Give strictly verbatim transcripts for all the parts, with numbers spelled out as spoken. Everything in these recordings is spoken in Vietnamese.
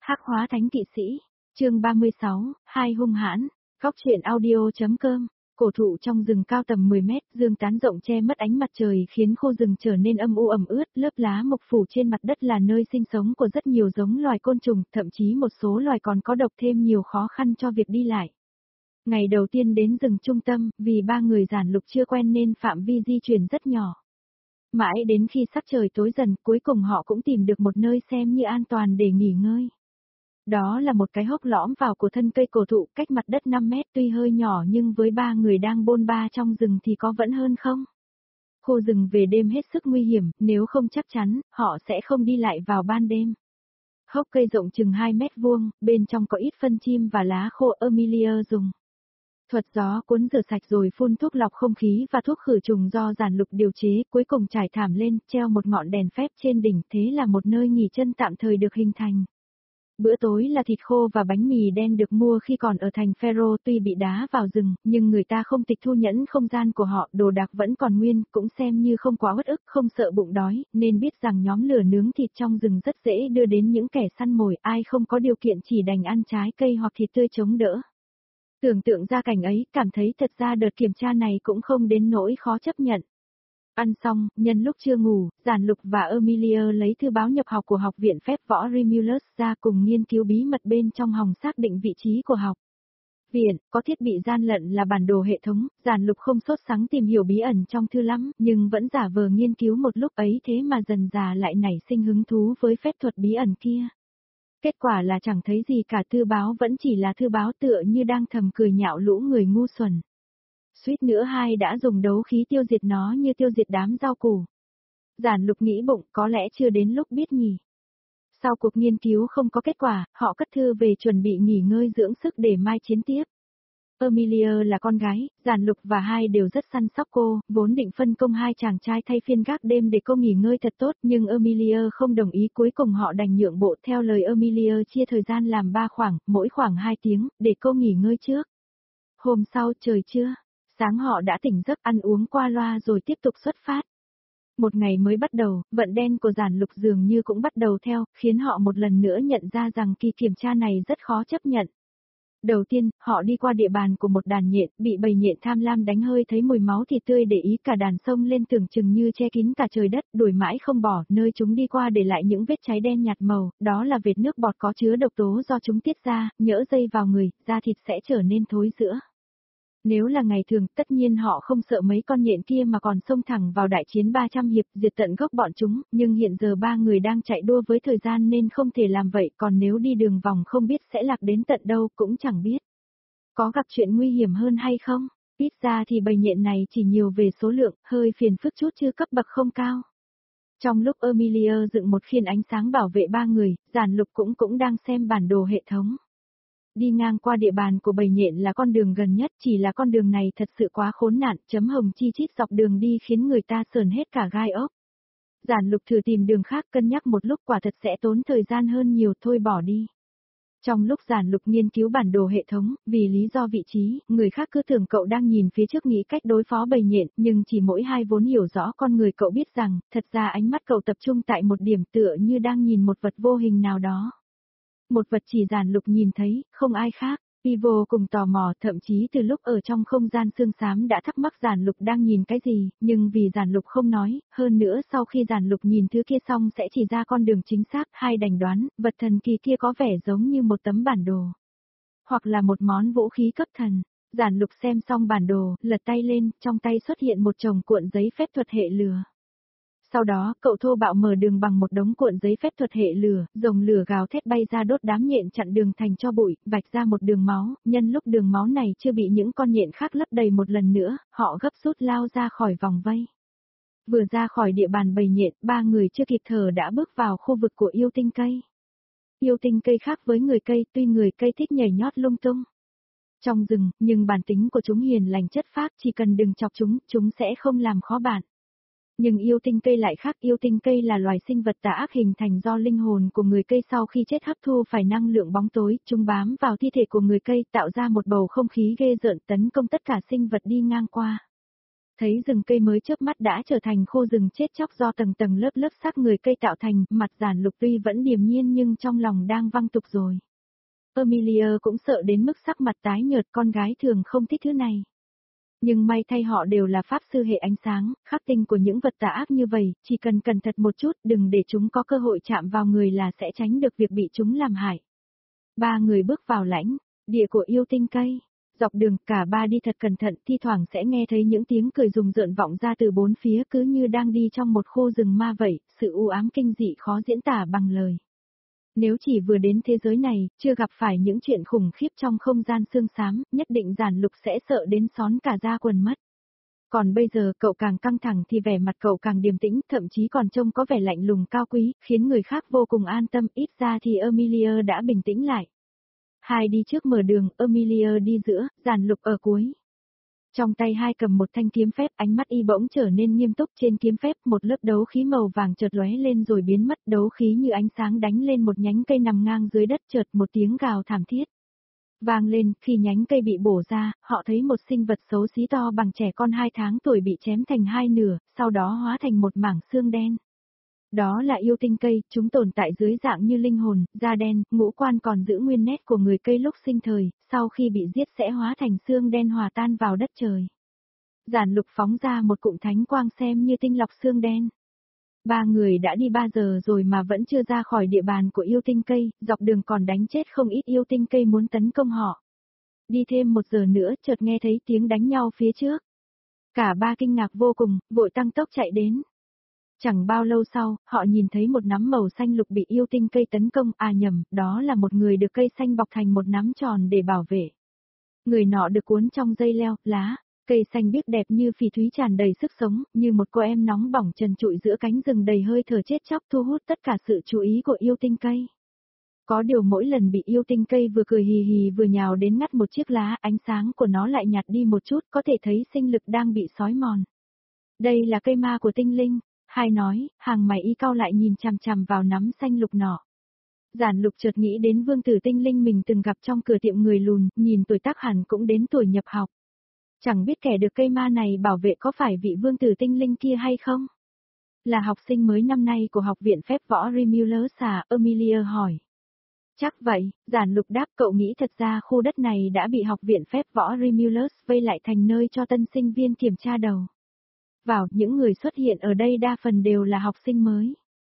Hắc hóa thánh kỵ sĩ, chương ba mươi sáu, hai hung hãn, góc truyện audio.com, cổ thụ trong rừng cao tầm mười mét, dương tán rộng che mất ánh mặt trời khiến khô rừng trở nên âm u ẩm ướt, lớp lá mộc phủ trên mặt đất là nơi sinh sống của rất nhiều giống loài côn trùng, thậm chí một số loài còn có độc thêm nhiều khó khăn cho việc đi lại. Ngày đầu tiên đến rừng trung tâm, vì ba người giản lục chưa quen nên phạm vi di chuyển rất nhỏ. Mãi đến khi sắc trời tối dần, cuối cùng họ cũng tìm được một nơi xem như an toàn để nghỉ ngơi. Đó là một cái hốc lõm vào của thân cây cổ thụ cách mặt đất năm mét, tuy hơi nhỏ nhưng với ba người đang bôn ba trong rừng thì có vẫn hơn không? Khô rừng về đêm hết sức nguy hiểm, nếu không chắc chắn, họ sẽ không đi lại vào ban đêm. Hốc cây rộng chừng hai mét vuông, bên trong có ít phân chim và lá khô Emilia dùng thuật gió cuốn rửa sạch rồi phun thuốc lọc không khí và thuốc khử trùng do giản lục điều chế, cuối cùng trải thảm lên, treo một ngọn đèn phép trên đỉnh, thế là một nơi nghỉ chân tạm thời được hình thành. Bữa tối là thịt khô và bánh mì đen được mua khi còn ở thành Phêrô, tuy bị đá vào rừng, nhưng người ta không tịch thu nhẫn không gian của họ, đồ đạc vẫn còn nguyên, cũng xem như không quá uất ức, không sợ bụng đói, nên biết rằng nhóm lửa nướng thịt trong rừng rất dễ đưa đến những kẻ săn mồi, ai không có điều kiện chỉ đành ăn trái cây hoặc thịt tươi chống đỡ. Tưởng tượng ra cảnh ấy, cảm thấy thật ra đợt kiểm tra này cũng không đến nỗi khó chấp nhận. Ăn xong, nhân lúc chưa ngủ, Giản Lục và Emilia lấy thư báo nhập học của học viện phép võ Remulus ra cùng nghiên cứu bí mật bên trong hòng xác định vị trí của học viện, có thiết bị gian lận là bản đồ hệ thống, Giản Lục không sốt sắng tìm hiểu bí ẩn trong thư lắm, nhưng vẫn giả vờ nghiên cứu một lúc ấy thế mà dần dà lại nảy sinh hứng thú với phép thuật bí ẩn kia. Kết quả là chẳng thấy gì cả, thư báo vẫn chỉ là thư báo tựa như đang thầm cười nhạo lũ người ngu xuẩn. Suýt nữa hai đã dùng đấu khí tiêu diệt nó như tiêu diệt đám rau củ. Giản Lục nghĩ bụng có lẽ chưa đến lúc biết nhỉ. Sau cuộc nghiên cứu không có kết quả, họ cất thư về chuẩn bị nghỉ ngơi dưỡng sức để mai chiến tiếp. Emilia là con gái, Giản Lục và hai đều rất săn sóc cô, vốn định phân công hai chàng trai thay phiên gác đêm để cô nghỉ ngơi thật tốt, nhưng Emilia không đồng ý, cuối cùng họ đành nhượng bộ. Theo lời Emilia chia thời gian làm ba khoảng, mỗi khoảng hai tiếng, để cô nghỉ ngơi trước. Hôm sau trời trưa, sáng họ đã tỉnh giấc, ăn uống qua loa rồi tiếp tục xuất phát. Một ngày mới bắt đầu, vận đen của Giản Lục dường như cũng bắt đầu theo, khiến họ một lần nữa nhận ra rằng kỳ kiểm tra này rất khó chấp nhận. Đầu tiên, họ đi qua địa bàn của một đàn nhện, bị bầy nhện tham lam đánh hơi thấy mùi máu thịt tươi để ý cả đàn sông lên tưởng chừng như che kín cả trời đất, đuổi mãi không bỏ, nơi chúng đi qua để lại những vết cháy đen nhạt màu, đó là vệt nước bọt có chứa độc tố do chúng tiết ra, nhỡ dây vào người, da thịt sẽ trở nên thối rữa. Nếu là ngày thường, tất nhiên họ không sợ mấy con nhện kia mà còn xông thẳng vào đại chiến ba trăm hiệp, diệt tận gốc bọn chúng, nhưng hiện giờ ba người đang chạy đua với thời gian nên không thể làm vậy, còn nếu đi đường vòng không biết sẽ lạc đến tận đâu, cũng chẳng biết có gặp chuyện nguy hiểm hơn hay không. Ít ra thì bầy nhện này chỉ nhiều về số lượng, hơi phiền phức chút chứ cấp bậc không cao. Trong lúc Emilia dựng một khiên ánh sáng bảo vệ ba người, Giản Lục cũng cũng đang xem bản đồ hệ thống. Đi ngang qua địa bàn của bầy nhện là con đường gần nhất, chỉ là con đường này thật sự quá khốn nạn, chấm hồng chi chít dọc đường đi khiến người ta sờn hết cả gai ốc. Giản Lục thử tìm đường khác, cân nhắc một lúc quả thật sẽ tốn thời gian hơn nhiều, thôi bỏ đi. Trong lúc Giản Lục nghiên cứu bản đồ hệ thống, vì lý do vị trí, người khác cứ tưởng cậu đang nhìn phía trước nghĩ cách đối phó bầy nhện, nhưng chỉ mỗi hai vốn hiểu rõ con người cậu biết rằng, thật ra ánh mắt cậu tập trung tại một điểm tựa như đang nhìn một vật vô hình nào đó. Một vật chỉ Giản Lục nhìn thấy, không ai khác. Y vô cùng tò mò, thậm chí từ lúc ở trong không gian sương xám đã thắc mắc Giản Lục đang nhìn cái gì, nhưng vì Giản Lục không nói, hơn nữa sau khi Giản Lục nhìn thứ kia xong sẽ chỉ ra con đường chính xác, hai đành đoán, vật thần kỳ kia có vẻ giống như một tấm bản đồ. Hoặc là một món vũ khí cấp thần. Giản Lục xem xong bản đồ, lật tay lên, trong tay xuất hiện một chồng cuộn giấy phép thuật hệ lửa. Sau đó, cậu thô bạo mở đường bằng một đống cuộn giấy phép thuật hệ lửa, rồng lửa gào thét bay ra đốt đám nhện chặn đường thành tro bụi, vạch ra một đường máu, nhân lúc đường máu này chưa bị những con nhện khác lấp đầy một lần nữa, họ gấp rút lao ra khỏi vòng vây. Vừa ra khỏi địa bàn bầy nhện, ba người chưa kịp thở đã bước vào khu vực của yêu tinh cây. Yêu tinh cây khác với người cây, tuy người cây thích nhảy nhót lung tung trong rừng, nhưng bản tính của chúng hiền lành chất phác, chỉ cần đừng chọc chúng, chúng sẽ không làm khó bạn. Nhưng yêu tinh cây lại khác, yêu tinh cây là loài sinh vật tà ác hình thành do linh hồn của người cây sau khi chết hấp thu phải năng lượng bóng tối, chúng bám vào thi thể của người cây tạo ra một bầu không khí ghê rợn tấn công tất cả sinh vật đi ngang qua. Thấy rừng cây mới chớp mắt đã trở thành khô rừng chết chóc do tầng tầng lớp lớp xác người cây tạo thành, mặt Giản Lục tuy vẫn điềm nhiên nhưng trong lòng đang văng tục rồi. Amelia cũng sợ đến mức sắc mặt tái nhợt, con gái thường không thích thứ này. Nhưng may thay họ đều là pháp sư hệ ánh sáng, khắc tinh của những vật tà ác như vậy, chỉ cần cẩn thận một chút, đừng để chúng có cơ hội chạm vào người là sẽ tránh được việc bị chúng làm hại. Ba người bước vào lãnh địa của yêu tinh cây. Dọc đường cả ba đi thật cẩn thận, thi thoảng sẽ nghe thấy những tiếng cười rùng rợn vọng ra từ bốn phía, cứ như đang đi trong một khu rừng ma vậy, sự u ám kinh dị khó diễn tả bằng lời. Nếu chỉ vừa đến thế giới này, chưa gặp phải những chuyện khủng khiếp trong không gian sương xám, nhất định Giản Lục sẽ sợ đến xón cả da quần mất. Còn bây giờ cậu càng căng thẳng thì vẻ mặt cậu càng điềm tĩnh, thậm chí còn trông có vẻ lạnh lùng cao quý, khiến người khác vô cùng an tâm, ít ra thì Amelia đã bình tĩnh lại. Hai đi trước mở đường, Amelia đi giữa, Giản Lục ở cuối. Trong tay hai cầm một thanh kiếm phép, ánh mắt y bỗng trở nên nghiêm túc, trên kiếm phép một lớp đấu khí màu vàng chợt lóe lên rồi biến mất, đấu khí như ánh sáng đánh lên một nhánh cây nằm ngang dưới đất, chợt một tiếng gào thảm thiết vang lên, khi nhánh cây bị bổ ra, họ thấy một sinh vật xấu xí to bằng trẻ con hai tháng tuổi bị chém thành hai nửa, sau đó hóa thành một mảng xương đen. Đó là yêu tinh cây, chúng tồn tại dưới dạng như linh hồn, da đen, ngũ quan còn giữ nguyên nét của người cây lúc sinh thời, sau khi bị giết sẽ hóa thành xương đen hòa tan vào đất trời. Giản Lục phóng ra một cụm thánh quang xem như tinh lọc xương đen. Ba người đã đi ba giờ rồi mà vẫn chưa ra khỏi địa bàn của yêu tinh cây, dọc đường còn đánh chết không ít yêu tinh cây muốn tấn công họ. Đi thêm một giờ nữa chợt nghe thấy tiếng đánh nhau phía trước. Cả ba kinh ngạc vô cùng, vội tăng tốc chạy đến. Chẳng bao lâu sau, họ nhìn thấy một nắm màu xanh lục bị yêu tinh cây tấn công, à nhầm, đó là một người được cây xanh bọc thành một nắm tròn để bảo vệ. Người nọ được cuốn trong dây leo, lá, cây xanh biếc đẹp như phỉ thúy tràn đầy sức sống, như một cô em nóng bỏng trần trụi giữa cánh rừng đầy hơi thở chết chóc thu hút tất cả sự chú ý của yêu tinh cây. Có điều mỗi lần bị yêu tinh cây vừa cười hì hì vừa nhào đến ngắt một chiếc lá, ánh sáng của nó lại nhạt đi một chút, có thể thấy sinh lực đang bị xói mòn. Đây là cây ma của tinh linh. Hai nói, hàng mày y cau lại nhìn chằm chằm vào nắm xanh lục nọ. Giản Lục chợt nghĩ đến vương tử tinh linh mình từng gặp trong cửa tiệm người lùn, nhìn tuổi tác hẳn cũng đến tuổi nhập học. Chẳng biết kẻ được cây ma này bảo vệ có phải vị vương tử tinh linh kia hay không? Là học sinh mới năm nay của học viện phép võ Remulus à? Amelia hỏi. Chắc vậy, Giản Lục đáp, cậu nghĩ thật ra khu đất này đã bị học viện phép võ Remulus vây lại thành nơi cho tân sinh viên kiểm tra đầu. Vào, những người xuất hiện ở đây đa phần đều là học sinh mới.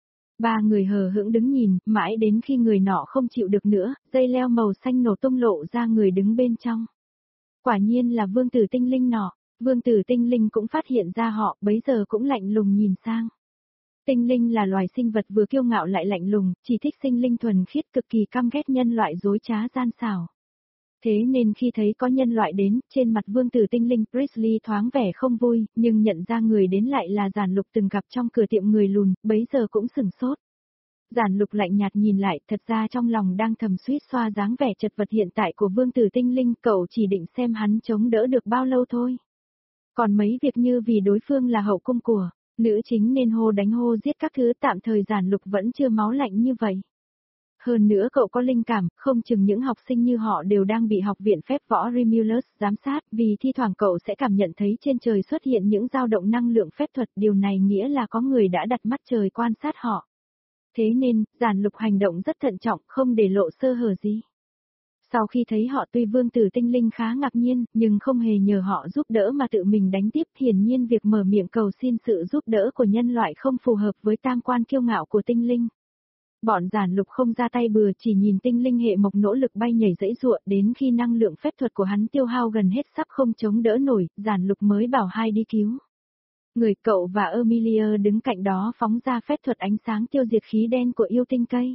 Ba người hờ hững đứng nhìn, mãi đến khi người nọ không chịu được nữa, dây leo màu xanh nổ tung lộ ra người đứng bên trong. Quả nhiên là vương tử tinh linh nọ, vương tử tinh linh cũng phát hiện ra họ, bấy giờ cũng lạnh lùng nhìn sang. Tinh linh là loài sinh vật vừa kiêu ngạo lại lạnh lùng, chỉ thích sinh linh thuần khiết, cực kỳ căm ghét nhân loại dối trá gian xảo. Thế nên khi thấy có nhân loại đến, trên mặt vương tử tinh linh Priestley thoáng vẻ không vui, nhưng nhận ra người đến lại là Giản Lục từng gặp trong cửa tiệm người lùn, bấy giờ cũng sửng sốt. Giản Lục lạnh nhạt nhìn lại, thật ra trong lòng đang thầm suýt xoa dáng vẻ chật vật hiện tại của vương tử tinh linh, cậu chỉ định xem hắn chống đỡ được bao lâu thôi. Còn mấy việc như vì đối phương là hậu cung của nữ chính nên hô đánh hô giết các thứ, tạm thời Giản Lục vẫn chưa máu lạnh như vậy. Hơn nữa cậu có linh cảm, không chừng những học sinh như họ đều đang bị học viện phép võ Remulus giám sát, vì thi thoảng cậu sẽ cảm nhận thấy trên trời xuất hiện những dao động năng lượng phép thuật, điều này nghĩa là có người đã đặt mắt trời quan sát họ. Thế nên, Giản Lục hành động rất thận trọng, không để lộ sơ hở gì. Sau khi thấy họ, tuy vương tử tinh linh khá ngạc nhiên, nhưng không hề nhờ họ giúp đỡ mà tự mình đánh tiếp, hiển nhiên việc mở miệng cầu xin sự giúp đỡ của nhân loại không phù hợp với tam quan kiêu ngạo của tinh linh. Bọn Giản Lục không ra tay bừa, chỉ nhìn tinh linh hệ mộc nỗ lực bay nhảy dãy giụa, đến khi năng lượng phép thuật của hắn tiêu hao gần hết sắp không chống đỡ nổi, Giản Lục mới bảo hai đi cứu. Người cậu và Amelia đứng cạnh đó phóng ra phép thuật ánh sáng tiêu diệt khí đen của yêu tinh cây.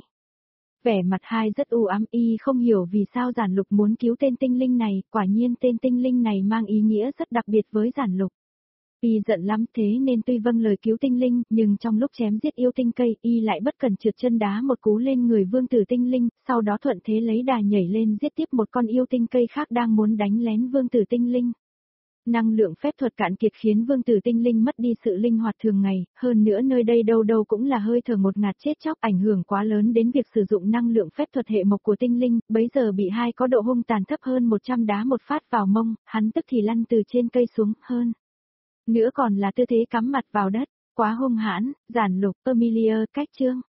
Vẻ mặt hai rất u ám, y không hiểu vì sao Giản Lục muốn cứu tên tinh linh này, quả nhiên tên tinh linh này mang ý nghĩa rất đặc biệt với Giản Lục. Y giận lắm, thế nên tuy vâng lời cứu tinh linh, nhưng trong lúc chém giết yêu tinh cây, y lại bất cần trượt chân đá một cú lên người vương tử tinh linh, sau đó thuận thế lấy đà nhảy lên giết tiếp một con yêu tinh cây khác đang muốn đánh lén vương tử tinh linh. Năng lượng phép thuật cạn kiệt khiến vương tử tinh linh mất đi sự linh hoạt thường ngày, hơn nữa nơi đây đâu đâu cũng là hơi thở ngột ngạt chết chóc, ảnh hưởng quá lớn đến việc sử dụng năng lượng phép thuật hệ mộc của tinh linh, bấy giờ bị hai có độ hung tàn thấp hơn một trăm đá một phát vào mông, hắn tức thì lăn từ trên cây xuống, hơn Nữa còn là tư thế cắm mặt vào đất, quá hung hãn, giản lục, Emilia, cách chương.